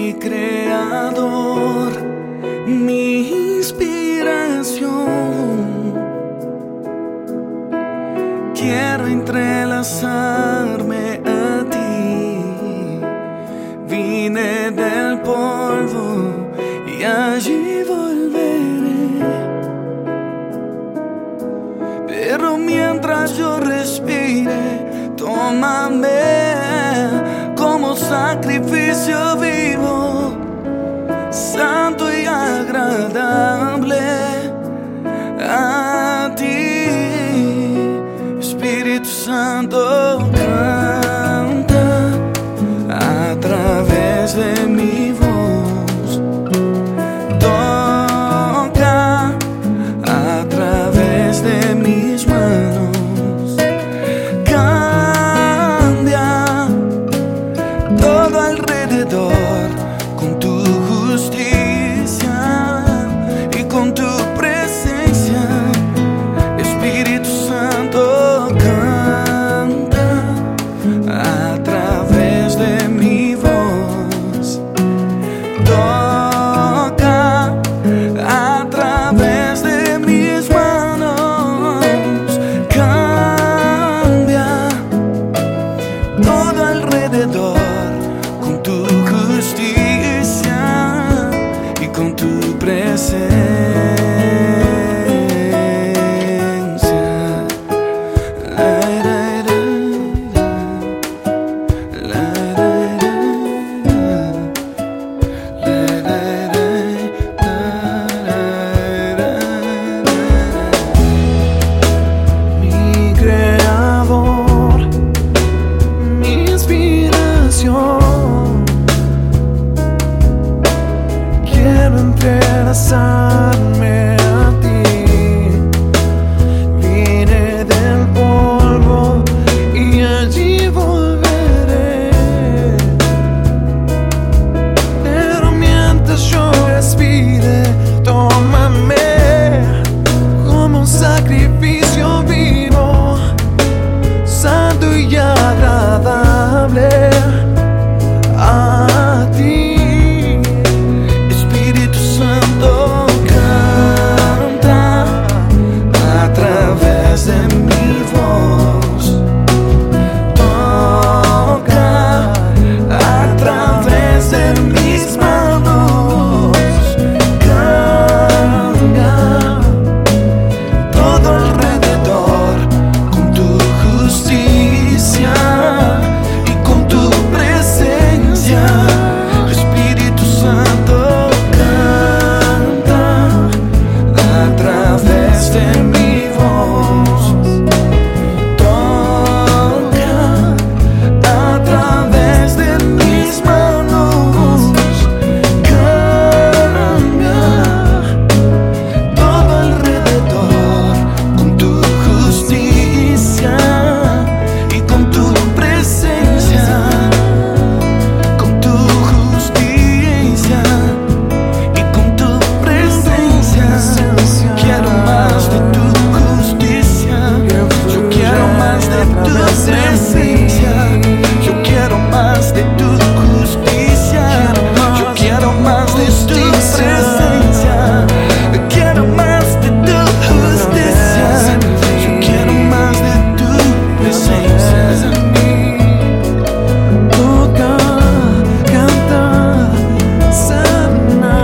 mi creador, mi inspiración. Quiero entrelazarme a ti. Vine del polvo y allí volveré. Pero mientras yo respire, tómame como sacrificio vivo, santo y agradable a ti. Espíritu Santo, canta a través de mi voz, toca a través de mis manos, cambia todo alrededor con tu justicia y con tu presencia. Espíritu Santo, canta a través de mi voz, toca a través de mis manos, cambia todo alrededor con tu justicia y con tu presencia. Mi creador, mi inspiración, quiero entrelazarme a ti. Vine del polvo y allí volveré. Pero mientras yo respire, tómame como un sacrificio vivo, santo y agradable a ti. Espíritu Santo, canta a través de mi voz, toca a través de mis manos, cambia todo alrededor con tu justicia y con tu presencia. Espíritu Santo, canta a través de mi voz, toca a través de mis manos, cambia todo alrededor con tu justicia y con tu presencia, con tu justicia y con tu presencia. Quiero más de tu justicia, yo quiero más de tu presencia, yo quiero más de tu justicia, yo quiero más de tu presencia, quiero más de tu justicia, yo quiero más de tu presencia. Toca, canta, sana.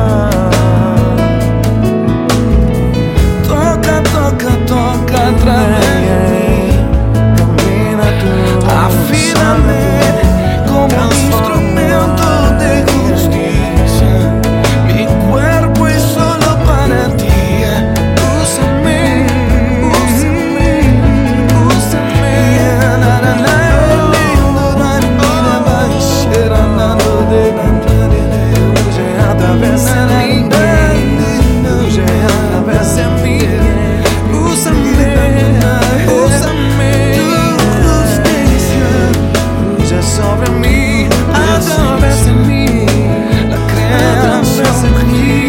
Toca, toca, toca a través de mí. Afíname como instrumento de justicia. Mi cuerpo es solo para ti. Úsame, úsame, úsame. Fluye a través de mí, fluye a través de mí. Úsame, úsame, tu justicia fluye sobre mí, a través de mí, la creación.